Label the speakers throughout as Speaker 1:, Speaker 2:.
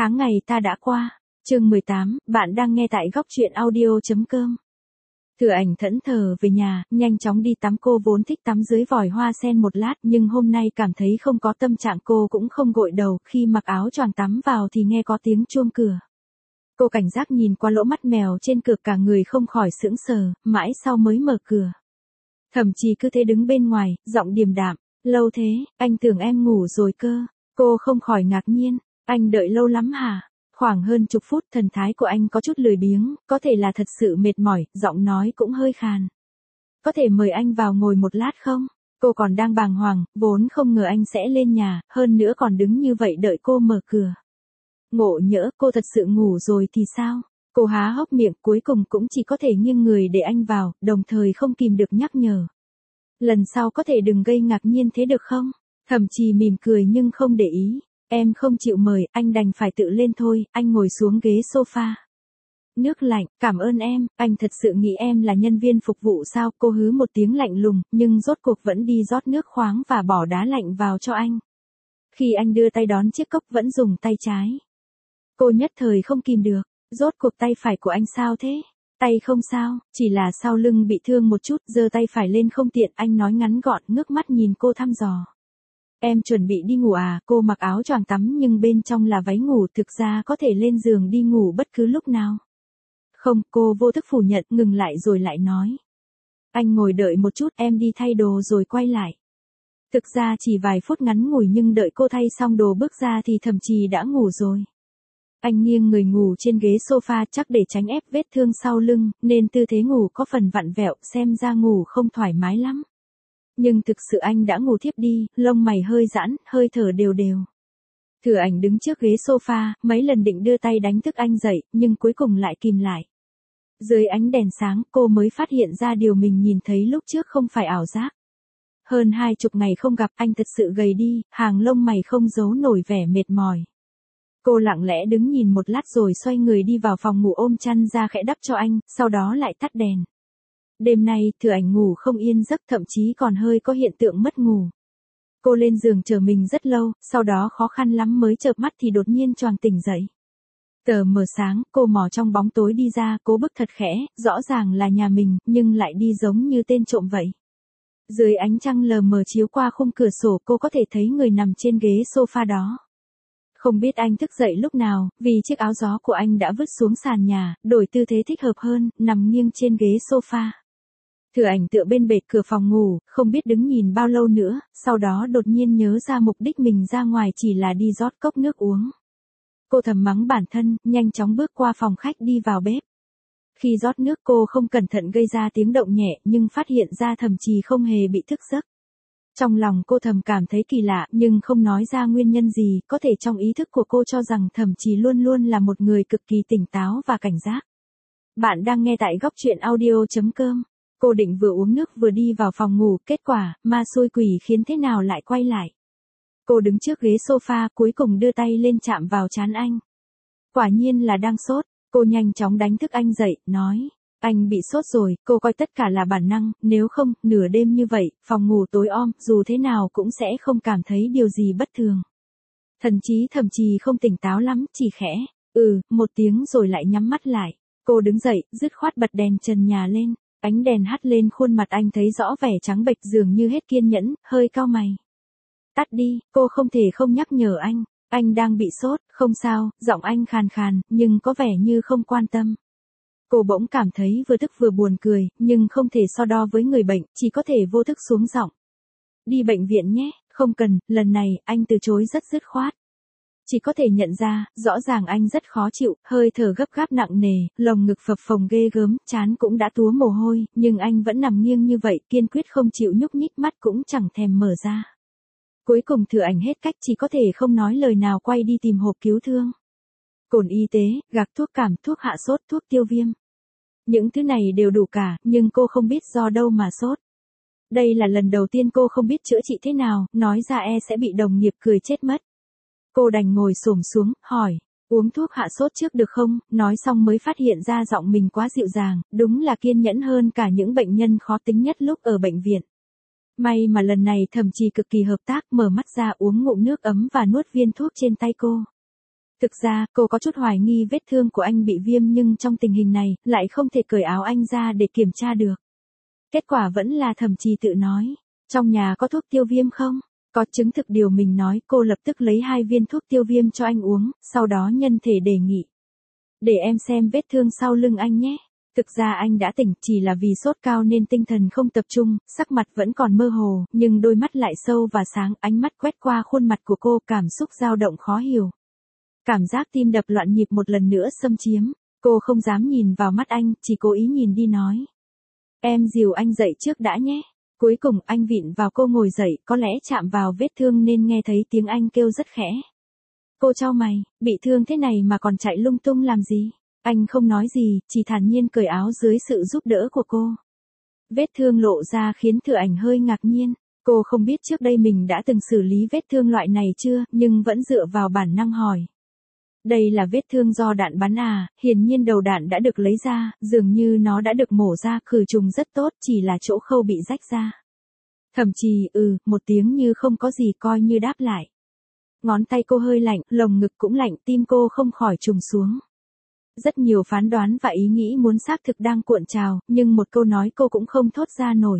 Speaker 1: Tháng ngày ta đã qua. Chương 18, bạn đang nghe tại góc truyện audio.com. Thừa Ảnh thẫn thờ về nhà, nhanh chóng đi tắm. Cô vốn thích tắm dưới vòi hoa sen một lát, nhưng hôm nay cảm thấy không có tâm trạng. Cô cũng không gội đầu, khi mặc áo choàng tắm vào thì nghe có tiếng chuông cửa. Cô cảnh giác nhìn qua lỗ mắt mèo trên cửa, cả người không khỏi sững sờ, mãi sau mới mở cửa. Thậm chí cứ thế đứng bên ngoài, giọng điềm đạm, lâu thế, anh tưởng em ngủ rồi cơ. Cô không khỏi ngạc nhiên, anh đợi lâu lắm hả? Khoảng hơn chục phút. Thần thái của anh có chút lười biếng, có thể là thật sự mệt mỏi, giọng nói cũng hơi khàn. Có thể mời anh vào ngồi một lát không? Cô còn đang bàng hoàng, vốn không ngờ anh sẽ lên nhà, hơn nữa còn đứng như vậy đợi cô mở cửa. Ngộ nhỡ cô thật sự ngủ rồi thì sao? Cô há hốc miệng, cuối cùng cũng chỉ có thể nghiêng người để anh vào, đồng thời không kìm được nhắc nhở. Lần sau có thể đừng gây ngạc nhiên thế được không? Thậm chí mỉm cười nhưng không để ý. Em không chịu mời, anh đành phải tự lên thôi. Anh ngồi xuống ghế sofa. Nước lạnh, cảm ơn em, anh thật sự nghĩ em là nhân viên phục vụ sao? Cô hứ một tiếng lạnh lùng, nhưng rốt cuộc vẫn đi rót nước khoáng và bỏ đá lạnh vào cho anh. Khi anh đưa tay đón chiếc cốc vẫn dùng tay trái. Cô nhất thời không kìm được, rốt cuộc tay phải của anh sao thế? Tay không sao, chỉ là sau lưng bị thương một chút, giơ tay phải lên không tiện. Anh nói ngắn gọn, ngước mắt nhìn cô thăm dò. Em chuẩn bị đi ngủ à? Cô mặc áo choàng tắm nhưng bên trong là váy ngủ, thực ra có thể lên giường đi ngủ bất cứ lúc nào. Không, cô vô thức phủ nhận, ngừng lại rồi lại nói. Anh ngồi đợi một chút, em đi thay đồ rồi quay lại. Thực ra chỉ vài phút ngắn ngủi, nhưng đợi cô thay xong đồ bước ra thì thậm chí đã ngủ rồi. Anh nghiêng người ngủ trên ghế sofa, chắc để tránh ép vết thương sau lưng, nên tư thế ngủ có phần vặn vẹo, xem ra ngủ không thoải mái lắm. Nhưng thực sự anh đã ngủ thiếp đi, lông mày hơi giãn, hơi thở đều đều. Thừa Ảnh đứng trước ghế sofa, mấy lần định đưa tay đánh thức anh dậy, nhưng cuối cùng lại kìm lại. Dưới ánh đèn sáng, cô mới phát hiện ra điều mình nhìn thấy lúc trước không phải ảo giác. Hơn 20 ngày không gặp, anh thật sự gầy đi, hàng lông mày không giấu nổi vẻ mệt mỏi. Cô lặng lẽ đứng nhìn một lát rồi xoay người đi vào phòng ngủ, ôm chăn ra khẽ đắp cho anh, sau đó lại tắt đèn. Đêm nay, Thừa Ảnh ngủ không yên giấc, thậm chí còn hơi có hiện tượng mất ngủ. Cô lên giường chờ mình rất lâu, sau đó khó khăn lắm mới chợp mắt thì đột nhiên choàng tỉnh dậy. Tờ mờ sáng, cô mò trong bóng tối đi ra, cố bước thật khẽ, rõ ràng là nhà mình, nhưng lại đi giống như tên trộm vậy. Dưới ánh trăng lờ mờ chiếu qua khung cửa sổ, cô có thể thấy người nằm trên ghế sofa đó. Không biết anh thức dậy lúc nào, vì chiếc áo gió của anh đã vứt xuống sàn nhà, đổi tư thế thích hợp hơn, nằm nghiêng trên ghế sofa. Thừa Ảnh tựa bên bệt cửa phòng ngủ, không biết đứng nhìn bao lâu nữa, sau đó đột nhiên nhớ ra mục đích mình ra ngoài chỉ là đi rót cốc nước uống. Cô thầm mắng bản thân, nhanh chóng bước qua phòng khách đi vào bếp. Khi rót nước cô không cẩn thận gây ra tiếng động nhẹ, nhưng phát hiện ra thậm chí không hề bị thức giấc. Trong lòng cô thầm cảm thấy kỳ lạ, nhưng không nói ra nguyên nhân gì, có thể trong ý thức của cô cho rằng Thẩm Trì luôn luôn là một người cực kỳ tỉnh táo và cảnh giác. Bạn đang nghe tại góc truyện audio.com. Cô định vừa uống nước vừa đi vào phòng ngủ, kết quả, ma xui quỷ khiến thế nào lại quay lại. Cô đứng trước ghế sofa, cuối cùng đưa tay lên chạm vào trán anh. Quả nhiên là đang sốt, cô nhanh chóng đánh thức anh dậy, nói. Anh bị sốt rồi, cô coi tất cả là bản năng, nếu không, nửa đêm như vậy, phòng ngủ tối om, dù thế nào cũng sẽ không cảm thấy điều gì bất thường. Thậm chí không tỉnh táo lắm, chỉ khẽ, một tiếng rồi lại nhắm mắt lại. Cô đứng dậy, dứt khoát bật đèn trần nhà lên, ánh đèn hắt lên khuôn mặt anh thấy rõ vẻ trắng bệch dường như hết kiên nhẫn, hơi cau mày. Tắt đi, cô không thể không nhắc nhở anh đang bị sốt, không sao, giọng anh khàn khàn, nhưng có vẻ như không quan tâm. Cô bỗng cảm thấy vừa tức vừa buồn cười, nhưng không thể so đo với người bệnh, chỉ có thể vô thức xuống giọng. Đi bệnh viện nhé, không cần, lần này, anh từ chối rất dứt khoát. Chỉ có thể nhận ra, rõ ràng anh rất khó chịu, hơi thở gấp gáp nặng nề, lồng ngực phập phồng ghê gớm, trán cũng đã túa mồ hôi, nhưng anh vẫn nằm nghiêng như vậy, kiên quyết không chịu nhúc nhích, mắt cũng chẳng thèm mở ra. Cuối cùng Thừa Ảnh hết cách, chỉ có thể không nói lời nào quay đi tìm hộp cứu thương. Cồn y tế, gạc thuốc cảm, thuốc hạ sốt, thuốc tiêu viêm. Những thứ này đều đủ cả, nhưng cô không biết do đâu mà sốt. Đây là lần đầu tiên cô không biết chữa trị thế nào, nói ra sẽ bị đồng nghiệp cười chết mất. Cô đành ngồi xổm xuống, hỏi, uống thuốc hạ sốt trước được không? Nói xong mới phát hiện ra giọng mình quá dịu dàng, đúng là kiên nhẫn hơn cả những bệnh nhân khó tính nhất lúc ở bệnh viện. May mà lần này Thẩm Trì cực kỳ hợp tác, mở mắt ra uống ngụm nước ấm và nuốt viên thuốc trên tay cô. Thực ra, cô có chút hoài nghi vết thương của anh bị viêm nhưng trong tình hình này, lại không thể cởi áo anh ra để kiểm tra được. Kết quả vẫn là Thẩm Trì tự nói. Trong nhà có thuốc tiêu viêm không? Có chứng thực điều mình nói, cô lập tức lấy 2 viên thuốc tiêu viêm cho anh uống, sau đó nhân thể đề nghị. Để em xem vết thương sau lưng anh nhé. Thực ra anh đã tỉnh, chỉ là vì sốt cao nên tinh thần không tập trung, sắc mặt vẫn còn mơ hồ, nhưng đôi mắt lại sâu và sáng, ánh mắt quét qua khuôn mặt của cô, cảm xúc dao động khó hiểu. Cảm giác tim đập loạn nhịp một lần nữa xâm chiếm, cô không dám nhìn vào mắt anh, chỉ cố ý nhìn đi nói. Em dìu anh dậy trước đã nhé. Cuối cùng anh vịn vào cô ngồi dậy, có lẽ chạm vào vết thương nên nghe thấy tiếng anh kêu rất khẽ. Cô chau mày, bị thương thế này mà còn chạy lung tung làm gì? Anh không nói gì, chỉ thản nhiên cởi áo dưới sự giúp đỡ của cô. Vết thương lộ ra khiến Thừa Ảnh hơi ngạc nhiên. Cô không biết trước đây mình đã từng xử lý vết thương loại này chưa, nhưng vẫn dựa vào bản năng hỏi. Đây là vết thương do đạn bắn à, hiển nhiên đầu đạn đã được lấy ra, dường như nó đã được mổ ra, khử trùng rất tốt, chỉ là chỗ khâu bị rách ra. Thậm chí, một tiếng như không có gì coi như đáp lại. Ngón tay cô hơi lạnh, lồng ngực cũng lạnh, tim cô không khỏi trùng xuống. Rất nhiều phán đoán và ý nghĩ muốn xác thực đang cuộn trào, nhưng một câu nói cô cũng không thốt ra nổi.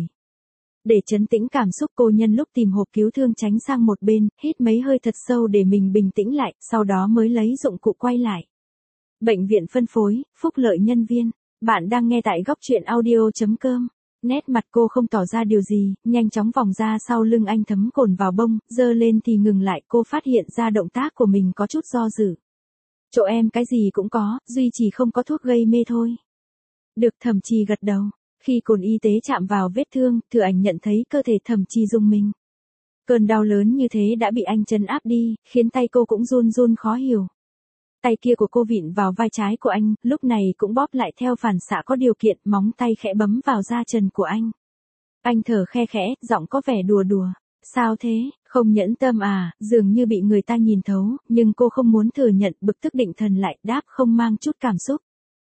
Speaker 1: Để trấn tĩnh cảm xúc cô nhân lúc tìm hộp cứu thương tránh sang một bên, hít mấy hơi thật sâu để mình bình tĩnh lại, sau đó mới lấy dụng cụ quay lại. Bệnh viện phân phối, phúc lợi nhân viên. Bạn đang nghe tại góc truyện audio.com. Nét mặt cô không tỏ ra điều gì, nhanh chóng vòng ra sau lưng anh thấm cồn vào bông, giơ lên thì ngừng lại, cô phát hiện ra động tác của mình có chút do dự. Chỗ em cái gì cũng có, duy chỉ không có thuốc gây mê thôi. Được. Thẩm Trì gật đầu. Khi cồn y tế chạm vào vết thương, Thừa Ảnh nhận thấy cơ thể Thẩm Trì rung mình. Cơn đau lớn như thế đã bị anh trấn áp đi, khiến tay cô cũng run run khó hiểu. Tay kia của cô vịn vào vai trái của anh, lúc này cũng bóp lại theo phản xạ có điều kiện, móng tay khẽ bấm vào da trần của anh. Anh thở khe khẽ, giọng có vẻ đùa đùa. Sao thế, không nhẫn tâm à, dường như bị người ta nhìn thấu, nhưng cô không muốn thừa nhận, bực tức định thần lại, đáp không mang chút cảm xúc.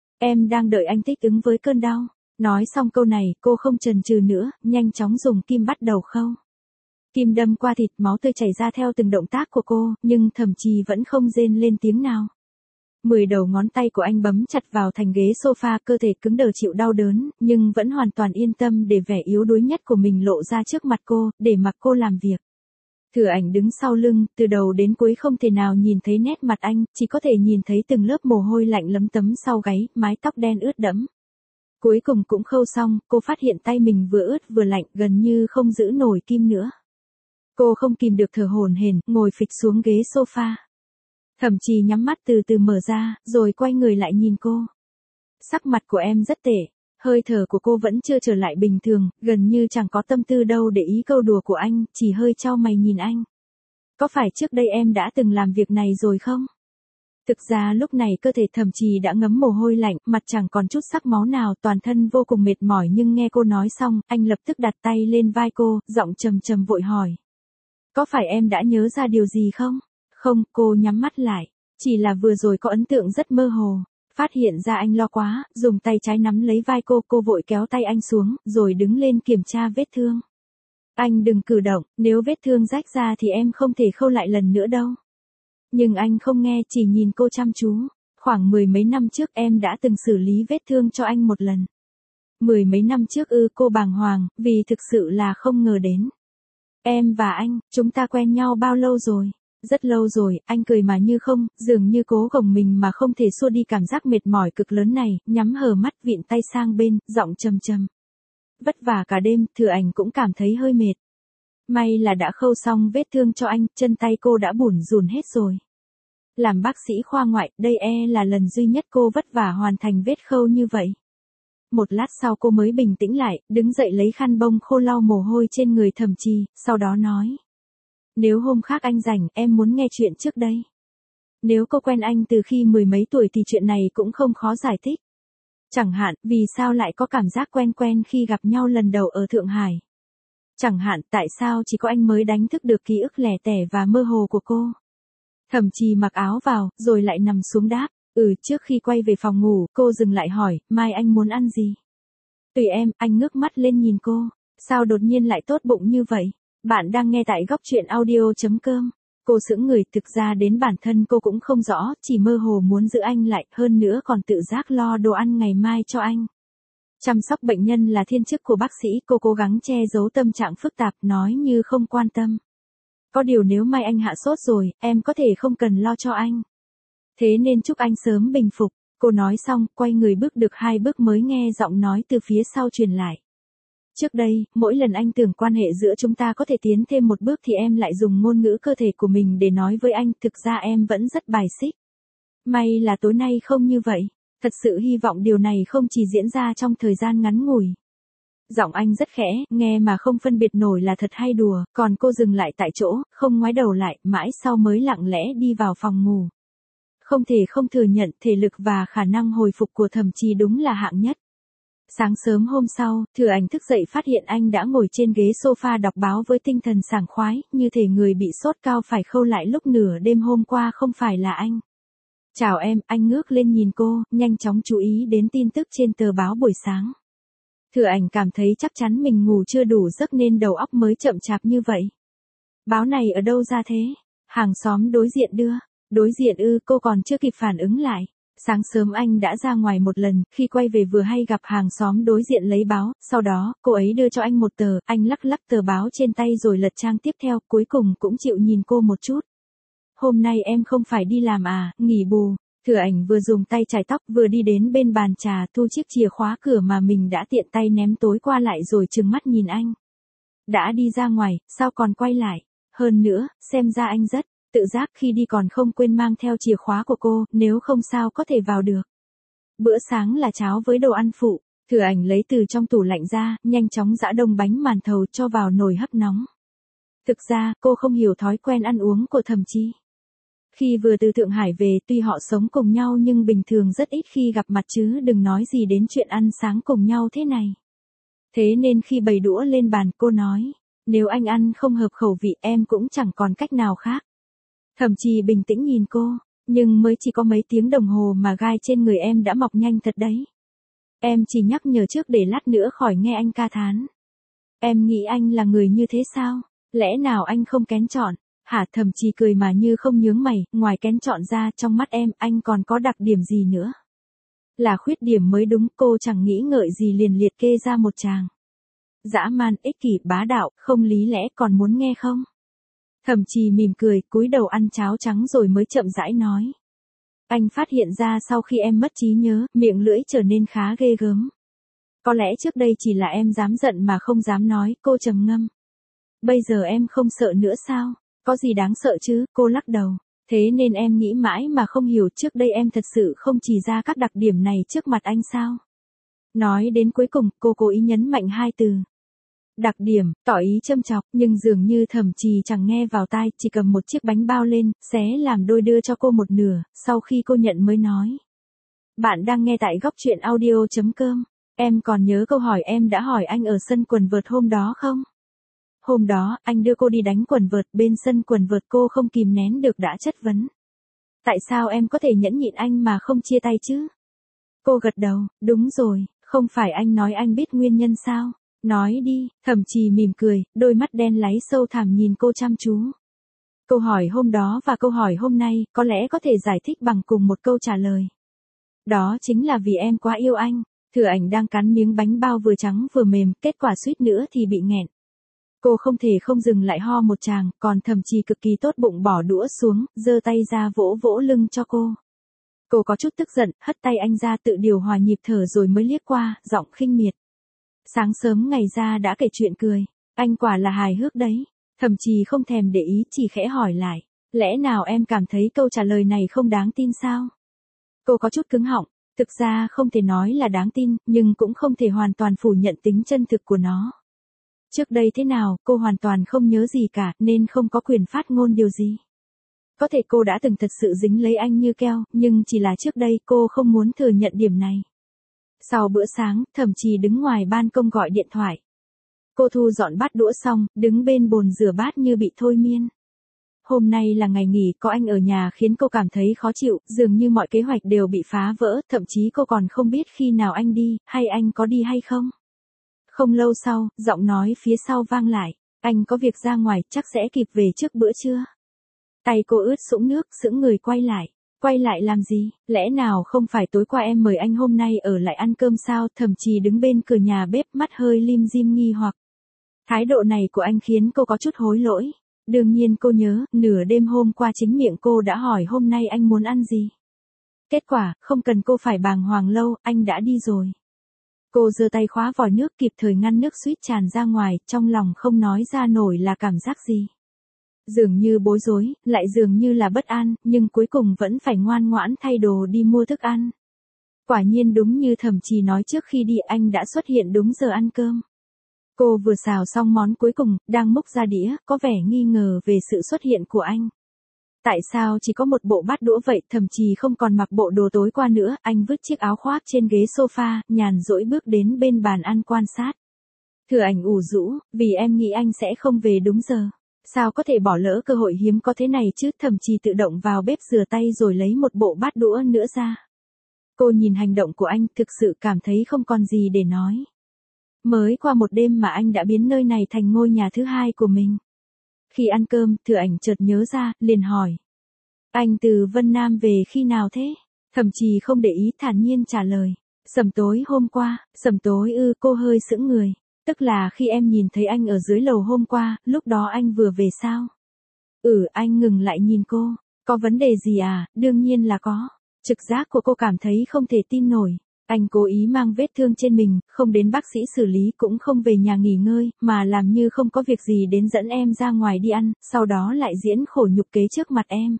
Speaker 1: Em đang đợi anh thích ứng với cơn đau. Nói xong câu này, cô không chần chừ nữa, nhanh chóng dùng kim bắt đầu khâu. Kim đâm qua thịt, máu tươi chảy ra theo từng động tác của cô, nhưng Thẩm Trì vẫn không rên lên tiếng nào. 10 đầu ngón tay của anh bấm chặt vào thành ghế sofa, cơ thể cứng đờ chịu đau đớn, nhưng vẫn hoàn toàn yên tâm để vẻ yếu đuối nhất của mình lộ ra trước mặt cô, để mặc cô làm việc. Thừa Ảnh đứng sau lưng, từ đầu đến cuối không thể nào nhìn thấy nét mặt anh, chỉ có thể nhìn thấy từng lớp mồ hôi lạnh lấm tấm sau gáy, mái tóc đen ướt đẫm. Cuối cùng cũng khâu xong, cô phát hiện tay mình vừa ướt vừa lạnh, gần như không giữ nổi kim nữa. Cô không kìm được thở hổn hển, ngồi phịch xuống ghế sofa. Thẩm Trì nhắm mắt từ từ mở ra, rồi quay người lại nhìn cô. Sắc mặt của em rất tệ, hơi thở của cô vẫn chưa trở lại bình thường, gần như chẳng có tâm tư đâu để ý câu đùa của anh, chỉ hơi chau mày nhìn anh. Có phải trước đây em đã từng làm việc này rồi không? Thực ra lúc này cơ thể Thẩm Trì đã ngấm mồ hôi lạnh, mặt chẳng còn chút sắc máu nào, toàn thân vô cùng mệt mỏi, nhưng nghe cô nói xong, anh lập tức đặt tay lên vai cô, giọng trầm trầm vội hỏi. Có phải em đã nhớ ra điều gì không? Không, cô nhắm mắt lại. Chỉ là vừa rồi có ấn tượng rất mơ hồ. Phát hiện ra anh lo quá, dùng tay trái nắm lấy vai cô vội kéo tay anh xuống, rồi đứng lên kiểm tra vết thương. Anh đừng cử động, nếu vết thương rách ra thì em không thể khâu lại lần nữa đâu. Nhưng anh không nghe, chỉ nhìn cô chăm chú. Khoảng 10 mấy năm trước em đã từng xử lý vết thương cho anh một lần. 10 mấy năm trước cô bàng hoàng, vì thực sự là không ngờ đến. Em và anh, chúng ta quen nhau bao lâu rồi? Rất lâu rồi, anh cười mà như không, dường như cố gồng mình mà không thể xua đi cảm giác mệt mỏi cực lớn này, nhắm hờ mắt vịn tay sang bên, giọng trầm trầm. Vất vả cả đêm, Thừa Ảnh cũng cảm thấy hơi mệt. May là đã khâu xong vết thương cho anh, chân tay cô đã bủn rủn hết rồi. Làm bác sĩ khoa ngoại, đây là lần duy nhất cô vất vả hoàn thành vết khâu như vậy. Một lát sau cô mới bình tĩnh lại, đứng dậy lấy khăn bông khô lau mồ hôi trên người Thẩm Trì, sau đó nói. Nếu hôm khác anh rảnh, em muốn nghe chuyện trước đây. Nếu cô quen anh từ khi 10 mấy tuổi thì chuyện này cũng không khó giải thích. Chẳng hạn, vì sao lại có cảm giác quen quen khi gặp nhau lần đầu ở Thượng Hải? Chẳng hạn, tại sao chỉ có anh mới đánh thức được ký ức lẻ tẻ và mơ hồ của cô? Thẩm Trì mặc áo vào, rồi lại nằm xuống đáp. Trước khi quay về phòng ngủ, cô dừng lại hỏi, mai anh muốn ăn gì? Tùy em, anh ngước mắt lên nhìn cô. Sao đột nhiên lại tốt bụng như vậy? Bạn đang nghe tại góc truyện audio.com. Cô sững người, thực ra đến bản thân cô cũng không rõ, chỉ mơ hồ muốn giữ anh lại, hơn nữa còn tự giác lo đồ ăn ngày mai cho anh. Chăm sóc bệnh nhân là thiên chức của bác sĩ, cô cố gắng che giấu tâm trạng phức tạp, nói như không quan tâm. Có điều nếu mai anh hạ sốt rồi, em có thể không cần lo cho anh. Thế nên chúc anh sớm bình phục. Cô nói xong, quay người bước được 2 bước mới nghe giọng nói từ phía sau truyền lại. Trước đây, mỗi lần anh tưởng quan hệ giữa chúng ta có thể tiến thêm một bước thì em lại dùng ngôn ngữ cơ thể của mình để nói với anh, thực ra em vẫn rất bài xích. May là tối nay không như vậy. Thật sự hy vọng điều này không chỉ diễn ra trong thời gian ngắn ngủi. Giọng anh rất khẽ, nghe mà không phân biệt nổi là thật hay đùa, còn cô dừng lại tại chỗ, không ngoái đầu lại, mãi sau mới lặng lẽ đi vào phòng ngủ. Không thể không thừa nhận thể lực và khả năng hồi phục của Thẩm Trì đúng là hạng nhất. Sáng sớm hôm sau, Thừa Ảnh thức dậy phát hiện anh đã ngồi trên ghế sofa đọc báo với tinh thần sảng khoái, như thể người bị sốt cao phải khâu lại lúc nửa đêm hôm qua không phải là anh. Chào em, anh ngước lên nhìn cô, nhanh chóng chú ý đến tin tức trên tờ báo buổi sáng. Thừa Ảnh cảm thấy chắc chắn mình ngủ chưa đủ giấc nên đầu óc mới chậm chạp như vậy. Báo này ở đâu ra thế? Hàng xóm đối diện đưa. Đối diện ư, cô còn chưa kịp phản ứng lại. Sáng sớm anh đã ra ngoài một lần, khi quay về vừa hay gặp hàng xóm đối diện lấy báo, sau đó, cô ấy đưa cho anh một tờ, anh lắc lắc tờ báo trên tay rồi lật trang tiếp theo, cuối cùng cũng chịu nhìn cô một chút. Hôm nay em không phải đi làm à, nghỉ bù. Thừa Ảnh vừa dùng tay chải tóc vừa đi đến bên bàn trà thu chiếc chìa khóa cửa mà mình đã tiện tay ném tối qua lại rồi trừng mắt nhìn anh. Đã đi ra ngoài, sao còn quay lại? Hơn nữa, xem ra anh rất tự giác khi đi còn không quên mang theo chìa khóa của cô, nếu không sao có thể vào được. Bữa sáng là cháo với đồ ăn phụ, Thừa Ảnh lấy từ trong tủ lạnh ra, nhanh chóng giã đông bánh màn thầu cho vào nồi hấp nóng. Thực ra, cô không hiểu thói quen ăn uống của Thẩm Chi. Khi vừa từ Thượng Hải về, tuy họ sống cùng nhau nhưng bình thường rất ít khi gặp mặt chứ đừng nói gì đến chuyện ăn sáng cùng nhau thế này. Thế nên khi bày đũa lên bàn, cô nói, nếu anh ăn không hợp khẩu vị em cũng chẳng còn cách nào khác. Thẩm Trì bình tĩnh nhìn cô, nhưng mới chỉ có mấy tiếng đồng hồ mà gai trên người em đã mọc nhanh thật đấy. Em chỉ nhắc nhở trước để lát nữa khỏi nghe anh ca thán. Em nghĩ anh là người như thế sao? Lẽ nào anh không kén chọn? Hả? Thẩm Trì cười mà như không nhướng mày, ngoài kén chọn ra trong mắt em anh còn có đặc điểm gì nữa? Là khuyết điểm mới đúng, cô chẳng nghĩ ngợi gì liền liệt kê ra một tràng. Dã man, ích kỷ, bá đạo, không lý lẽ, còn muốn nghe không? Thẩm Trì mỉm cười, cúi đầu ăn cháo trắng rồi mới chậm rãi nói. Anh phát hiện ra sau khi em mất trí nhớ, miệng lưỡi trở nên khá ghê gớm. Có lẽ trước đây chỉ là em dám giận mà không dám nói, cô trầm ngâm. Bây giờ em không sợ nữa sao? Có gì đáng sợ chứ, cô lắc đầu. Thế nên em nghĩ mãi mà không hiểu trước đây em thật sự không chỉ ra các đặc điểm này trước mặt anh sao? Nói đến cuối cùng, cô cố ý nhấn mạnh 2 từ. Đặc điểm, tỏ ý châm chọc, nhưng dường như Thẩm Trì chẳng nghe vào tai, chỉ cầm một chiếc bánh bao lên, xé làm đôi đưa cho cô một nửa, sau khi cô nhận mới nói. Bạn đang nghe tại góc truyện audio.com. Em còn nhớ câu hỏi em đã hỏi anh ở sân quần vợt hôm đó không? Hôm đó, anh đưa cô đi đánh quần vợt, bên sân quần vợt cô không kìm nén được đã chất vấn. Tại sao em có thể nhẫn nhịn anh mà không chia tay chứ? Cô gật đầu, đúng rồi, không phải anh nói anh biết nguyên nhân sao? Nói đi, Thẩm Trì mỉm cười, đôi mắt đen láy sâu thẳm nhìn cô chăm chú. Câu hỏi hôm đó và câu hỏi hôm nay, có lẽ có thể giải thích bằng cùng một câu trả lời. Đó chính là vì em quá yêu anh. Thừa Ảnh đang cắn miếng bánh bao vừa trắng vừa mềm, kết quả suýt nữa thì bị nghẹn. Cô không thể không dừng lại ho một tràng, còn Thẩm Trì cực kỳ tốt bụng bỏ đũa xuống, giơ tay ra vỗ vỗ lưng cho cô. Cô có chút tức giận, hất tay anh ra tự điều hòa nhịp thở rồi mới liếc qua, giọng khinh miệt. Sáng sớm ngày ra đã kể chuyện cười, anh quả là hài hước đấy. Thẩm Trì không thèm để ý, chỉ khẽ hỏi lại, lẽ nào em cảm thấy câu trả lời này không đáng tin sao? Cô có chút cứng họng, thực ra không thể nói là đáng tin, nhưng cũng không thể hoàn toàn phủ nhận tính chân thực của nó. Trước đây thế nào, cô hoàn toàn không nhớ gì cả, nên không có quyền phát ngôn điều gì. Có thể cô đã từng thật sự dính lấy anh như keo, nhưng chỉ là trước đây cô không muốn thừa nhận điểm này. Sau bữa sáng, Thẩm Trì đứng ngoài ban công gọi điện thoại. Cô thu dọn bát đũa xong, đứng bên bồn rửa bát như bị thôi miên. Hôm nay là ngày nghỉ, có anh ở nhà khiến cô cảm thấy khó chịu, dường như mọi kế hoạch đều bị phá vỡ, thậm chí cô còn không biết khi nào anh đi, hay anh có đi hay không. Không lâu sau, giọng nói phía sau vang lại, anh có việc ra ngoài, chắc sẽ kịp về trước bữa trưa. Tay cô ướt sũng nước, sững người quay lại. Quay lại làm gì? Lẽ nào không phải tối qua em mời anh hôm nay ở lại ăn cơm sao? Thẩm Trì đứng bên cửa nhà bếp, mắt hơi lim dim nghi hoặc. Thái độ này của anh khiến cô có chút hối lỗi. Đương nhiên cô nhớ, nửa đêm hôm qua chính miệng cô đã hỏi hôm nay anh muốn ăn gì. Kết quả, không cần cô phải bàng hoàng lâu, anh đã đi rồi. Cô giơ tay khóa vòi nước, kịp thời ngăn nước suýt tràn ra ngoài, trong lòng không nói ra nổi là cảm giác gì. Dường như bối rối, lại dường như là bất an, nhưng cuối cùng vẫn phải ngoan ngoãn thay đồ đi mua thức ăn. Quả nhiên đúng như Thẩm Trì nói, trước khi đi anh đã xuất hiện đúng giờ ăn cơm. Cô vừa xào xong món cuối cùng, đang múc ra đĩa, có vẻ nghi ngờ về sự xuất hiện của anh. Tại sao chỉ có một bộ bát đũa vậy? Thẩm Trì không còn mặc bộ đồ tối qua nữa, anh vứt chiếc áo khoác trên ghế sofa, nhàn rỗi bước đến bên bàn ăn quan sát. Thừa Ảnh ủ rũ, vì em nghĩ anh sẽ không về đúng giờ. Sao có thể bỏ lỡ cơ hội hiếm có thế này chứ? Thẩm Trì tự động vào bếp rửa tay rồi lấy một bộ bát đũa nữa ra. Cô nhìn hành động của anh, thực sự cảm thấy không còn gì để nói. Mới qua một đêm mà anh đã biến nơi này thành ngôi nhà thứ hai của mình. Khi ăn cơm, Thừa Ảnh chợt nhớ ra, liền hỏi. Anh từ Vân Nam về khi nào thế? Thẩm Trì không để ý, thản nhiên trả lời. Sầm tối hôm qua. Sầm tối ư? Cô hơi sững người. Tức là khi em nhìn thấy anh ở dưới lầu hôm qua, lúc đó anh vừa về sao? Anh ngừng lại nhìn cô. Có vấn đề gì à? Đương nhiên là có. Trực giác của cô cảm thấy không thể tin nổi. Anh cố ý mang vết thương trên mình, không đến bác sĩ xử lý, cũng không về nhà nghỉ ngơi, mà làm như không có việc gì đến dẫn em ra ngoài đi ăn, sau đó lại diễn khổ nhục kế trước mặt em.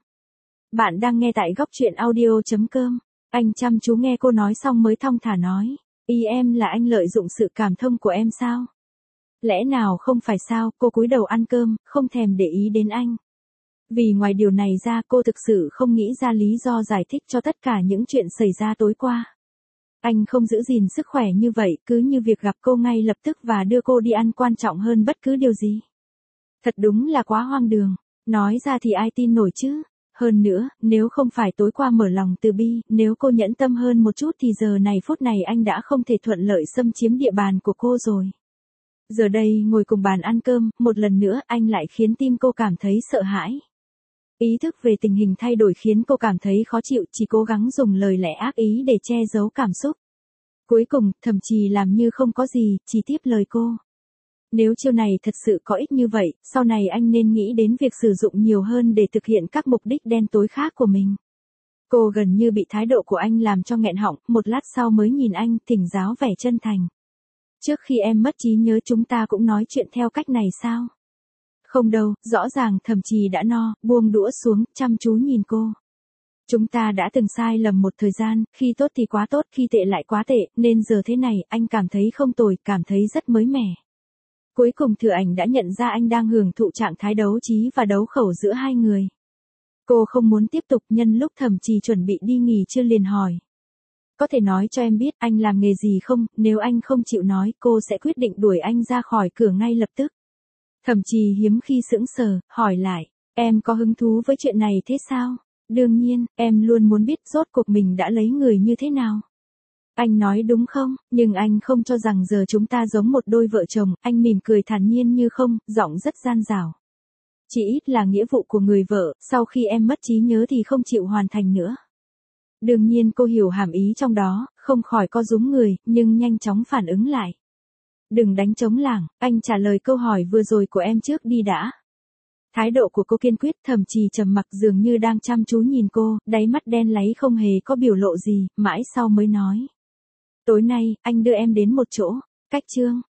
Speaker 1: Bạn đang nghe tại góc truyện audio.com. Anh chăm chú nghe cô nói xong mới thong thả nói. Ý em là anh lợi dụng sự cảm thông của em sao? Lẽ nào không phải sao? Cô cúi đầu ăn cơm, không thèm để ý đến anh. Vì ngoài điều này ra, cô thực sự không nghĩ ra lý do giải thích cho tất cả những chuyện xảy ra tối qua. Anh không giữ gìn sức khỏe như vậy, cứ như việc gặp cô ngay lập tức và đưa cô đi ăn quan trọng hơn bất cứ điều gì. Thật đúng là quá hoang đường. Nói ra thì ai tin nổi chứ? Hơn nữa, nếu không phải tối qua mở lòng từ bi, nếu cô nhẫn tâm hơn một chút thì giờ này phút này anh đã không thể thuận lợi xâm chiếm địa bàn của cô rồi. Giờ đây ngồi cùng bàn ăn cơm, một lần nữa anh lại khiến tim cô cảm thấy sợ hãi. Ý thức về tình hình thay đổi khiến cô cảm thấy khó chịu, chỉ cố gắng dùng lời lẽ ác ý để che giấu cảm xúc. Cuối cùng, Thẩm Trì làm như không có gì, chỉ tiếp lời cô. Nếu chiêu này thật sự có ích như vậy, sau này anh nên nghĩ đến việc sử dụng nhiều hơn để thực hiện các mục đích đen tối khác của mình. Cô gần như bị thái độ của anh làm cho nghẹn họng, một lát sau mới nhìn anh, thỉnh giáo vẻ chân thành. Trước khi em mất trí nhớ chúng ta cũng nói chuyện theo cách này sao? Không đâu, rõ ràng Thẩm Trì đã no, buông đũa xuống, chăm chú nhìn cô. Chúng ta đã từng sai lầm một thời gian, khi tốt thì quá tốt, khi tệ lại quá tệ, nên giờ thế này, anh cảm thấy không tồi, cảm thấy rất mới mẻ. Cuối cùng Thừa Ảnh đã nhận ra anh đang hưởng thụ trạng thái đấu trí và đấu khẩu giữa hai người. Cô không muốn tiếp tục, nhân lúc Thẩm Trì chuẩn bị đi nghỉ trưa liền hỏi. Có thể nói cho em biết anh làm nghề gì không? Nếu anh không chịu nói, cô sẽ quyết định đuổi anh ra khỏi cửa ngay lập tức. Thẩm Trì hiếm khi sững sờ, hỏi lại, em có hứng thú với chuyện này thế sao? Đương nhiên, em luôn muốn biết rốt cuộc mình đã lấy người như thế nào. Anh nói đúng không? Nhưng anh không cho rằng giờ chúng ta giống một đôi vợ chồng, anh mỉm cười thản nhiên như không, giọng rất gian dảo. Chỉ ít là nghĩa vụ của người vợ, sau khi em mất trí nhớ thì không chịu hoàn thành nữa. Đương nhiên cô hiểu hàm ý trong đó, không khỏi co rúm người, nhưng nhanh chóng phản ứng lại. Đừng đánh trống lảng, anh trả lời câu hỏi vừa rồi của em trước đi đã. Thái độ của cô kiên quyết, Thẩm Trì trầm mặc dường như đang chăm chú nhìn cô, đáy mắt đen láy không hề có biểu lộ gì, mãi sau mới nói. Tối nay, anh đưa em đến một chỗ, cách Trương.